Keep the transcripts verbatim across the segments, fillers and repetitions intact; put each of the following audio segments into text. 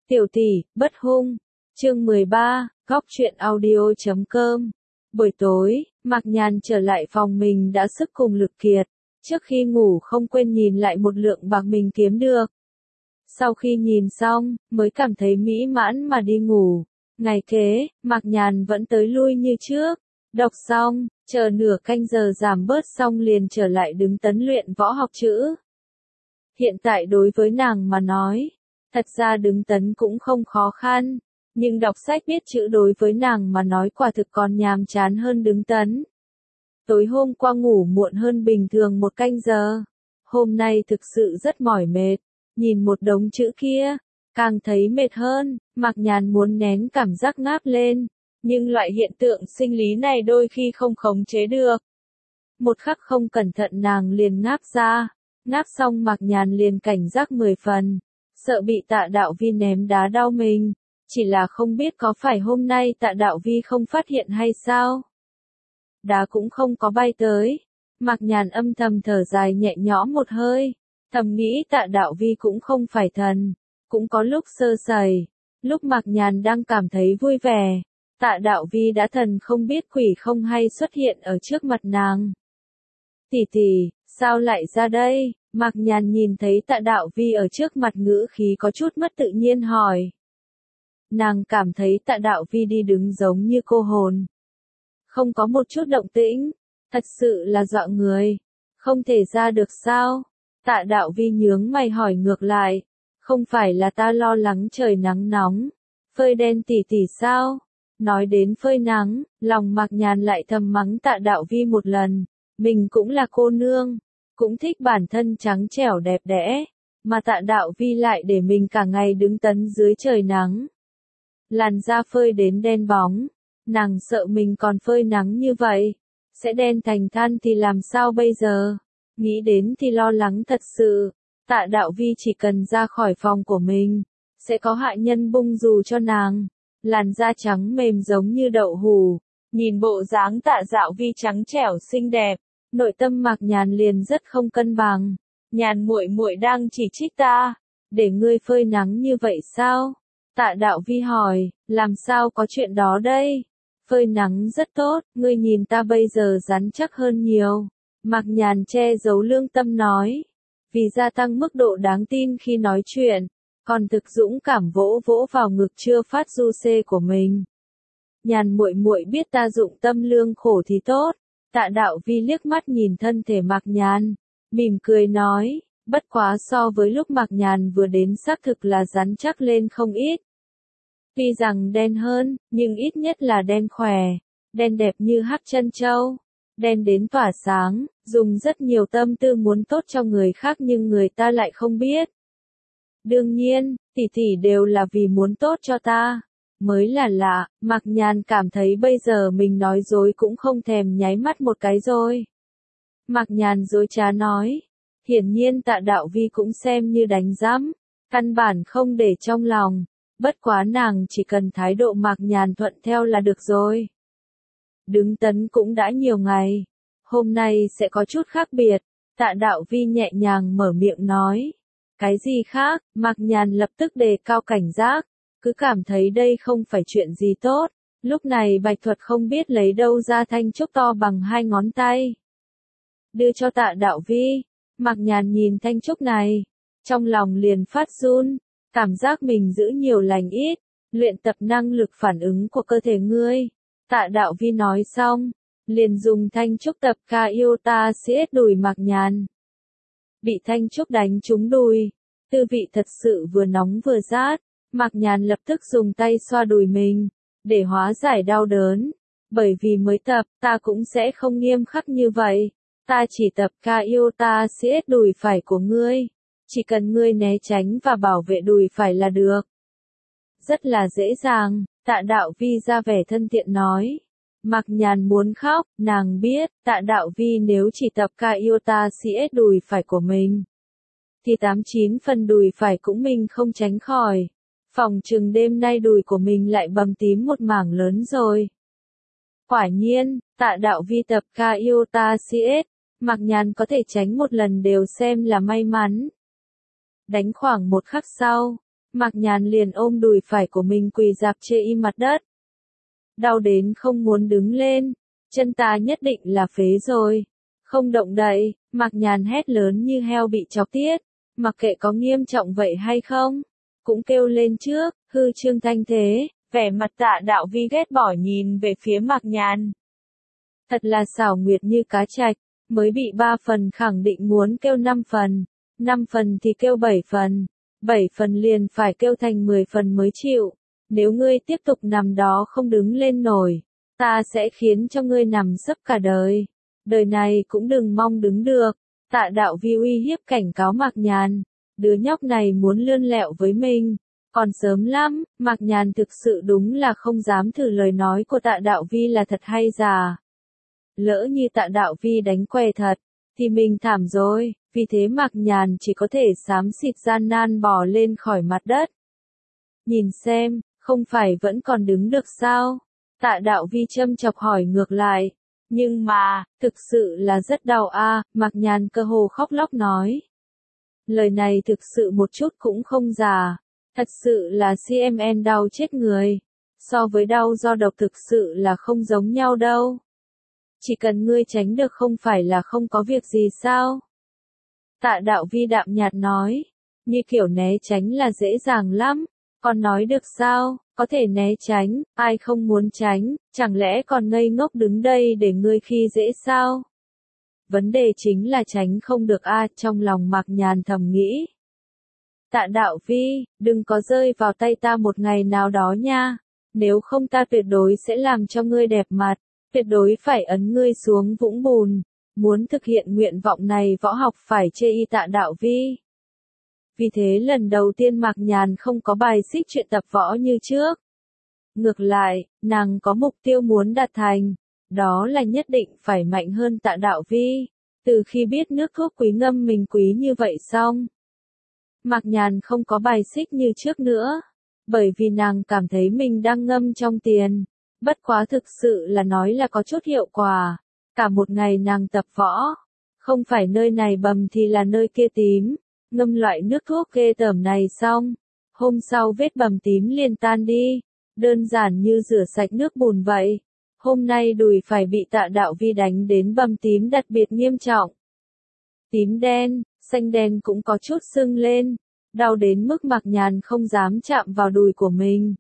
Tiểu tỷ, bất hung. Chương mười ba, góc truyện audio chấm com. Buổi tối, Mạc Nhàn trở lại phòng mình đã sức cùng lực kiệt. Trước khi ngủ không quên nhìn lại một lượng bạc mình kiếm được. Sau khi nhìn xong, mới cảm thấy mỹ mãn mà đi ngủ. Ngày kế, Mạc Nhàn vẫn tới lui như trước. Đọc xong, chờ nửa canh giờ giảm bớt xong liền trở lại đứng tấn luyện võ học chữ. Hiện tại đối với nàng mà nói, thật ra đứng tấn cũng không khó khăn, nhưng đọc sách biết chữ đối với nàng mà nói quả thực còn nhàm chán hơn đứng tấn. Tối hôm qua ngủ muộn hơn bình thường một canh giờ, hôm nay thực sự rất mỏi mệt, nhìn một đống chữ kia, càng thấy mệt hơn. Mạc Nhàn muốn nén cảm giác ngáp lên, nhưng loại hiện tượng sinh lý này đôi khi không khống chế được. Một khắc không cẩn thận nàng liền ngáp ra, ngáp xong Mạc Nhàn liền cảnh giác mười phần, sợ bị Tạ Đạo Vi ném đá đau mình, chỉ là không biết có phải hôm nay Tạ Đạo Vi không phát hiện hay sao. Đá cũng không có bay tới, Mạc Nhàn âm thầm thở dài nhẹ nhõm một hơi, thầm nghĩ Tạ Đạo Vi cũng không phải thần, cũng có lúc sơ sẩy. Lúc Mạc Nhàn đang cảm thấy vui vẻ, Tạ Đạo Vi đã thần không biết quỷ không hay xuất hiện ở trước mặt nàng. Tỷ tỷ, sao lại ra đây? Mạc Nhàn nhìn thấy Tạ Đạo Vi ở trước mặt ngữ khí có chút mất tự nhiên hỏi. Nàng cảm thấy Tạ Đạo Vi đi đứng giống như cô hồn. Không có một chút động tĩnh, thật sự là dọa người. Không thể ra được sao? Tạ Đạo Vi nhướng mày hỏi ngược lại. Không phải là ta lo lắng trời nắng nóng, phơi đen tỷ tỷ sao? Nói đến phơi nắng, lòng Mạc Nhàn lại thầm mắng Tạ Đạo Vi một lần. Mình cũng là cô nương, cũng thích bản thân trắng trẻo đẹp đẽ, mà Tạ Đạo Vi lại để mình cả ngày đứng tấn dưới trời nắng. Làn da phơi đến đen bóng, nàng sợ mình còn phơi nắng như vậy, sẽ đen thành than thì làm sao bây giờ? Nghĩ đến thì lo lắng thật sự. Tạ Đạo Vi chỉ cần ra khỏi phòng của mình, sẽ có hạ nhân bung dù cho nàng. Làn da trắng mềm giống như đậu hủ, nhìn bộ dáng Tạ Đạo Vi trắng trẻo xinh đẹp, nội tâm Mạc Nhàn liền rất không cân bằng. Nhàn muội muội đang chỉ trích ta, để ngươi phơi nắng như vậy sao? Tạ Đạo Vi hỏi, làm sao có chuyện đó đây? Phơi nắng rất tốt, ngươi nhìn ta bây giờ rắn chắc hơn nhiều. Mạc Nhàn che giấu lương tâm nói. Vì gia tăng mức độ đáng tin khi nói chuyện, còn thực dũng cảm vỗ vỗ vào ngực chưa phát du xê của mình. Nhàn muội muội biết ta dụng tâm lương khổ thì tốt. Tạ Đạo Vi liếc mắt nhìn thân thể Mạc Nhàn, mỉm cười nói, bất quá so với lúc Mạc Nhàn vừa đến xác thực là rắn chắc lên không ít. Tuy rằng đen hơn, nhưng ít nhất là đen khỏe, đen đẹp như hắc chân châu, đen đến tỏa sáng, dùng rất nhiều tâm tư muốn tốt cho người khác nhưng người ta lại không biết. Đương nhiên, tỷ tỷ đều là vì muốn tốt cho ta. Mới là lạ, Mạc Nhàn cảm thấy bây giờ mình nói dối cũng không thèm nháy mắt một cái rồi. Mạc Nhàn dối trá nói, hiển nhiên Tạ Đạo Vi cũng xem như đánh giám, căn bản không để trong lòng, bất quá nàng chỉ cần thái độ Mạc Nhàn thuận theo là được rồi. Đứng tấn cũng đã nhiều ngày, hôm nay sẽ có chút khác biệt, Tạ Đạo Vi nhẹ nhàng mở miệng nói. Cái gì khác? Mạc Nhàn lập tức đề cao cảnh giác, cứ cảm thấy đây không phải chuyện gì tốt. Lúc này Bạch Thuật không biết lấy đâu ra thanh trúc to bằng hai ngón tay. Đưa cho Tạ Đạo Vi. Mạc Nhàn nhìn thanh trúc này, trong lòng liền phát run, cảm giác mình giữ nhiều lành ít, luyện tập năng lực phản ứng của cơ thể ngươi. Tạ Đạo Vi nói xong, liền dùng thanh trúc tập ca yêu ta siết đùi Mạc Nhàn. Bị thanh trúc đánh trúng đùi, tư vị thật sự vừa nóng vừa rát, Mạc Nhàn lập tức dùng tay xoa đùi mình, để hóa giải đau đớn. Bởi vì mới tập, ta cũng sẽ không nghiêm khắc như vậy, ta chỉ tập ca yêu ta siết đùi phải của ngươi, chỉ cần ngươi né tránh và bảo vệ đùi phải là được. Rất là dễ dàng, Tạ Đạo Vi ra vẻ thân thiện nói. Mạc Nhàn muốn khóc, nàng biết, Tạ Đạo Vi nếu chỉ tập ca yêu ta siết đùi phải của mình, thì tám chín phần đùi phải cũng mình không tránh khỏi. Phòng chừng đêm nay đùi của mình lại bầm tím một mảng lớn rồi. Quả nhiên, Tạ Đạo Vi tập ca yêu ta siết, Mạc Nhàn có thể tránh một lần đều xem là may mắn. Đánh khoảng một khắc sau, Mạc Nhàn liền ôm đùi phải của mình quỳ dạp chê y mặt đất. Đau đến không muốn đứng lên, chân ta nhất định là phế rồi. Không động đậy, Mạc Nhàn hét lớn như heo bị chọc tiết, mặc kệ có nghiêm trọng vậy hay không, cũng kêu lên trước, hư trương thanh thế, vẻ mặt Tạ Đạo Vi ghét bỏ nhìn về phía Mạc Nhàn. Thật là xảo nguyệt như cá trạch, mới bị ba phần khẳng định muốn kêu năm phần, năm phần thì kêu bảy phần, bảy phần liền phải kêu thành mười phần mới chịu. Nếu ngươi tiếp tục nằm đó không đứng lên nổi, ta sẽ khiến cho ngươi nằm sấp cả đời. Đời này cũng đừng mong đứng được. Tạ Đạo Vi uy hiếp cảnh cáo Mạc Nhàn, đứa nhóc này muốn lươn lẹo với mình. Còn sớm lắm, Mạc Nhàn thực sự đúng là không dám thử lời nói của Tạ Đạo Vi là thật hay giả. Lỡ như Tạ Đạo Vi đánh què thật, thì mình thảm rồi, vì thế Mạc Nhàn chỉ có thể xám xịt gian nan bò lên khỏi mặt đất. Nhìn xem, không phải vẫn còn đứng được sao? Tạ Đạo Vi châm chọc hỏi ngược lại. Nhưng mà, thực sự là rất đau a, à, Mạc Nhàn cơ hồ khóc lóc nói. Lời này thực sự một chút cũng không giả, thật sự là xê em en đau chết người. So với đau do độc thực sự là không giống nhau đâu. Chỉ cần ngươi tránh được không phải là không có việc gì sao? Tạ Đạo Vi đạm nhạt nói, như kiểu né tránh là dễ dàng lắm, còn nói được sao, có thể né tránh, ai không muốn tránh, chẳng lẽ còn ngây ngốc đứng đây để ngươi khi dễ sao? Vấn đề chính là tránh không được a, à, trong lòng Mạc Nhàn thầm nghĩ. Tạ Đạo Vi, đừng có rơi vào tay ta một ngày nào đó nha, nếu không ta tuyệt đối sẽ làm cho ngươi đẹp mặt, tuyệt đối phải ấn ngươi xuống vũng bùn. Muốn thực hiện nguyện vọng này võ học phải chê y Tạ Đạo Vi. Vì thế lần đầu tiên Mạc Nhàn không có bài xích chuyện tập võ như trước. Ngược lại, nàng có mục tiêu muốn đạt thành, đó là nhất định phải mạnh hơn Tạ Đạo Vi. Từ khi biết nước thuốc quý ngâm mình quý như vậy xong, Mạc Nhàn không có bài xích như trước nữa, bởi vì nàng cảm thấy mình đang ngâm trong tiền. Bất quá thực sự là nói là có chút hiệu quả. Cả một ngày nàng tập võ, không phải nơi này bầm thì là nơi kia tím, ngâm loại nước thuốc ghê tởm này xong, hôm sau vết bầm tím liền tan đi, đơn giản như rửa sạch nước bùn vậy. Hôm nay đùi phải bị Tạ Đạo Vi đánh đến bầm tím đặc biệt nghiêm trọng. Tím đen, xanh đen cũng có chút sưng lên, đau đến mức Mạc Nhàn không dám chạm vào đùi của mình.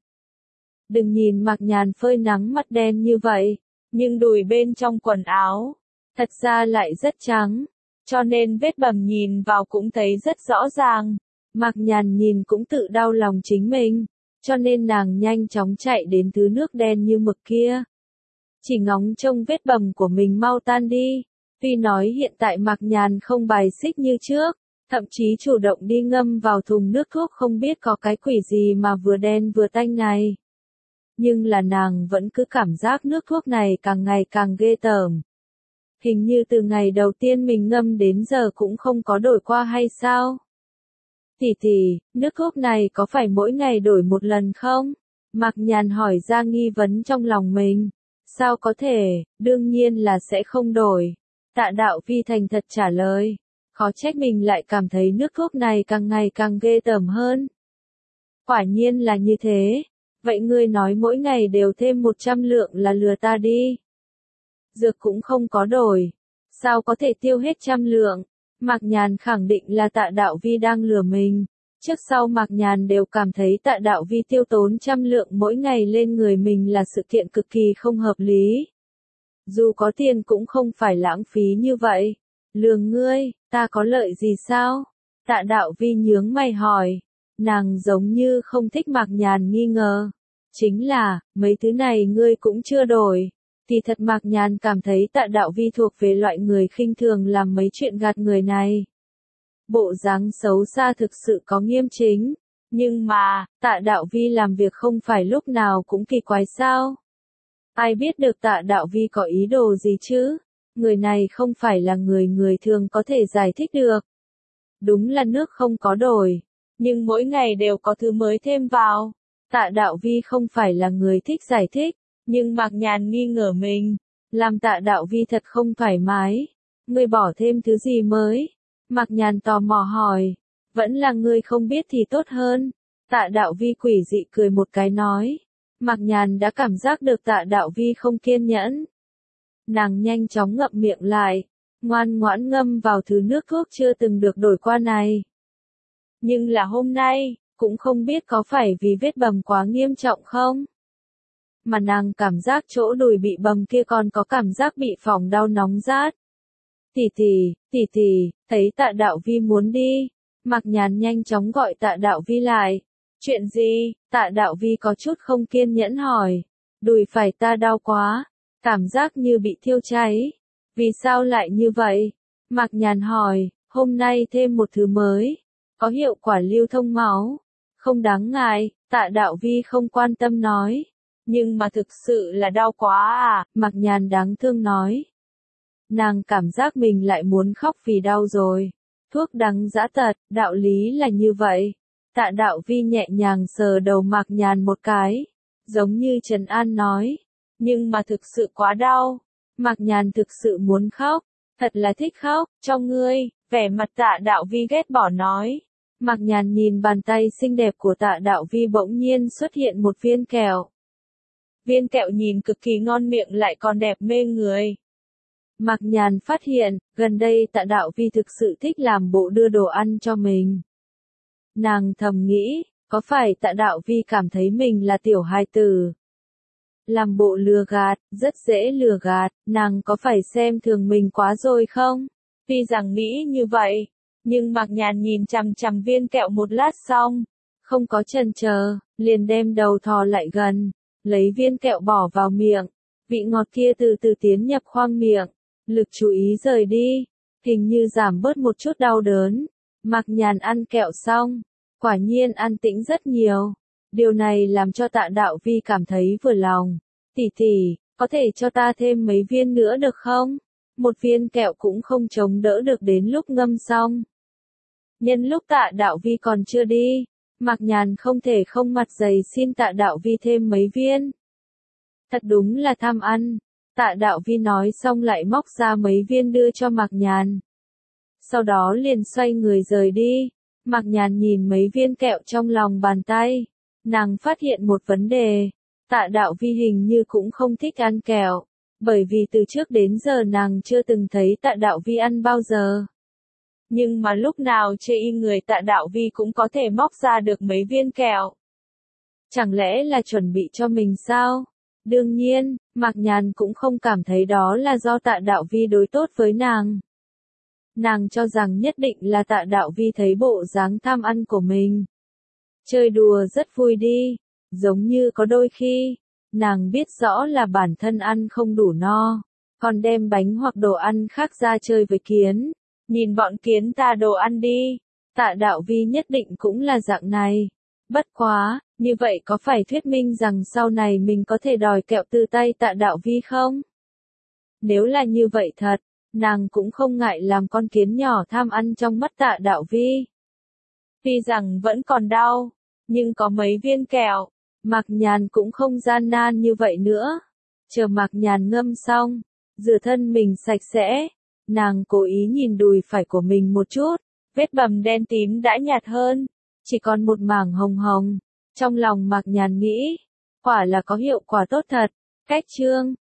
Đừng nhìn Mạc Nhàn phơi nắng mặt đen như vậy, nhưng đùi bên trong quần áo, thật ra lại rất trắng, cho nên vết bầm nhìn vào cũng thấy rất rõ ràng. Mạc Nhàn nhìn cũng tự đau lòng chính mình, cho nên nàng nhanh chóng chạy đến thứ nước đen như mực kia. Chỉ ngóng trông vết bầm của mình mau tan đi, tuy nói hiện tại Mạc Nhàn không bài xích như trước, thậm chí chủ động đi ngâm vào thùng nước thuốc không biết có cái quỷ gì mà vừa đen vừa tanh này. Nhưng là nàng vẫn cứ cảm giác nước thuốc này càng ngày càng ghê tởm. Hình như từ ngày đầu tiên mình ngâm đến giờ cũng không có đổi qua hay sao? Tỷ tỷ, nước thuốc này có phải mỗi ngày đổi một lần không? Mạc Nhàn hỏi ra nghi vấn trong lòng mình. Sao có thể, đương nhiên là sẽ không đổi. Tạ Đạo Vi thành thật trả lời. Khó trách mình lại cảm thấy nước thuốc này càng ngày càng ghê tởm hơn. Quả nhiên là như thế. Vậy ngươi nói mỗi ngày đều thêm một trăm lượng là lừa ta đi. Dược cũng không có đổi. Sao có thể tiêu hết trăm lượng? Mạc Nhàn khẳng định là Tạ Đạo Vi đang lừa mình. Trước sau Mạc Nhàn đều cảm thấy Tạ Đạo Vi tiêu tốn trăm lượng mỗi ngày lên người mình là sự kiện cực kỳ không hợp lý. Dù có tiền cũng không phải lãng phí như vậy. Lừa ngươi, ta có lợi gì sao? Tạ Đạo Vi nhướng mày hỏi. Nàng giống như không thích Mạc Nhàn nghi ngờ. Chính là, mấy thứ này ngươi cũng chưa đổi. Thì thật Mạc Nhàn cảm thấy Tạ Đạo Vi thuộc về loại người khinh thường làm mấy chuyện gạt người này. Bộ dáng xấu xa thực sự có nghiêm chính. Nhưng mà, Tạ Đạo Vi làm việc không phải lúc nào cũng kỳ quái sao? Ai biết được Tạ Đạo Vi có ý đồ gì chứ? Người này không phải là người người thường có thể giải thích được. Đúng là nước không có đổi. Nhưng mỗi ngày đều có thứ mới thêm vào. Tạ Đạo Vi không phải là người thích giải thích. Nhưng Mạc Nhàn nghi ngờ mình. Làm Tạ Đạo Vi thật không thoải mái. Ngươi bỏ thêm thứ gì mới? Mạc Nhàn tò mò hỏi. Vẫn là ngươi không biết thì tốt hơn. Tạ Đạo Vi quỷ dị cười một cái nói. Mạc Nhàn đã cảm giác được Tạ Đạo Vi không kiên nhẫn. Nàng nhanh chóng ngậm miệng lại, ngoan ngoãn ngâm vào thứ nước thuốc chưa từng được đổi qua này. Nhưng là hôm nay, cũng không biết có phải vì vết bầm quá nghiêm trọng không? Mà nàng cảm giác chỗ đùi bị bầm kia còn có cảm giác bị phỏng đau nóng rát. Tỷ tỷ, tỷ tỷ, thấy Tạ Đạo Vi muốn đi, Mạc Nhàn nhanh chóng gọi Tạ Đạo Vi lại. Chuyện gì? Tạ Đạo Vi có chút không kiên nhẫn hỏi. Đùi phải ta đau quá, cảm giác như bị thiêu cháy. Vì sao lại như vậy? Mạc Nhàn hỏi, hôm nay thêm một thứ mới, có hiệu quả lưu thông máu. Không đáng ngại, Tạ Đạo Vi không quan tâm nói. Nhưng mà thực sự là đau quá à, Mạc Nhàn đáng thương nói. Nàng cảm giác mình lại muốn khóc vì đau rồi. Thuốc đắng dã tật, đạo lý là như vậy. Tạ Đạo Vi nhẹ nhàng sờ đầu Mạc Nhàn một cái, giống như trấn an nói. Nhưng mà thực sự quá đau. Mạc Nhàn thực sự muốn khóc, thật là thích khóc, cho ngươi, vẻ mặt Tạ Đạo Vi ghét bỏ nói. Mạc Nhàn nhìn bàn tay xinh đẹp của Tạ Đạo Vi bỗng nhiên xuất hiện một viên kẹo. Viên kẹo nhìn cực kỳ ngon miệng lại còn đẹp mê người. Mạc Nhàn phát hiện, gần đây Tạ Đạo Vi thực sự thích làm bộ đưa đồ ăn cho mình. Nàng thầm nghĩ, có phải Tạ Đạo Vi cảm thấy mình là tiểu hài tử? Làm bộ lừa gạt, rất dễ lừa gạt, nàng có phải xem thường mình quá rồi không? Tuy rằng nghĩ như vậy, nhưng Mạc Nhàn nhìn chằm chằm viên kẹo một lát xong, không có chần chờ, liền đem đầu thò lại gần, lấy viên kẹo bỏ vào miệng, vị ngọt kia từ từ tiến nhập khoang miệng, lực chú ý rời đi, hình như giảm bớt một chút đau đớn. Mạc Nhàn ăn kẹo xong, quả nhiên an tĩnh rất nhiều. Điều này làm cho Tạ Đạo Vi cảm thấy vừa lòng. Tỷ tỷ, có thể cho ta thêm mấy viên nữa được không? Một viên kẹo cũng không chống đỡ được đến lúc ngâm xong. Nhân lúc Tạ Đạo Vi còn chưa đi, Mạc Nhàn không thể không mặt dày xin Tạ Đạo Vi thêm mấy viên. Thật đúng là tham ăn. Tạ Đạo Vi nói xong lại móc ra mấy viên đưa cho Mạc Nhàn. Sau đó liền xoay người rời đi. Mạc Nhàn nhìn mấy viên kẹo trong lòng bàn tay. Nàng phát hiện một vấn đề. Tạ Đạo Vi hình như cũng không thích ăn kẹo. Bởi vì từ trước đến giờ nàng chưa từng thấy Tạ Đạo Vi ăn bao giờ. Nhưng mà lúc nào trên người Tạ Đạo Vi cũng có thể móc ra được mấy viên kẹo. Chẳng lẽ là chuẩn bị cho mình sao? Đương nhiên, Mạc Nhàn cũng không cảm thấy đó là do Tạ Đạo Vi đối tốt với nàng. Nàng cho rằng nhất định là Tạ Đạo Vi thấy bộ dáng tham ăn của mình. Chơi đùa rất vui đi, giống như có đôi khi, nàng biết rõ là bản thân ăn không đủ no, còn đem bánh hoặc đồ ăn khác ra chơi với kiến. Nhìn bọn kiến ta đồ ăn đi, Tạ Đạo Vi nhất định cũng là dạng này. Bất quá, như vậy có phải thuyết minh rằng sau này mình có thể đòi kẹo từ tay Tạ Đạo Vi không? Nếu là như vậy thật, nàng cũng không ngại làm con kiến nhỏ tham ăn trong mắt Tạ Đạo Vi. Tuy rằng vẫn còn đau, nhưng có mấy viên kẹo, Mạc Nhàn cũng không gian nan như vậy nữa. Chờ Mạc Nhàn ngâm xong, rửa thân mình sạch sẽ, nàng cố ý nhìn đùi phải của mình một chút, vết bầm đen tím đã nhạt hơn, chỉ còn một mảng hồng hồng. Trong lòng Mạc Nhàn nghĩ, quả là có hiệu quả tốt thật. Cách chương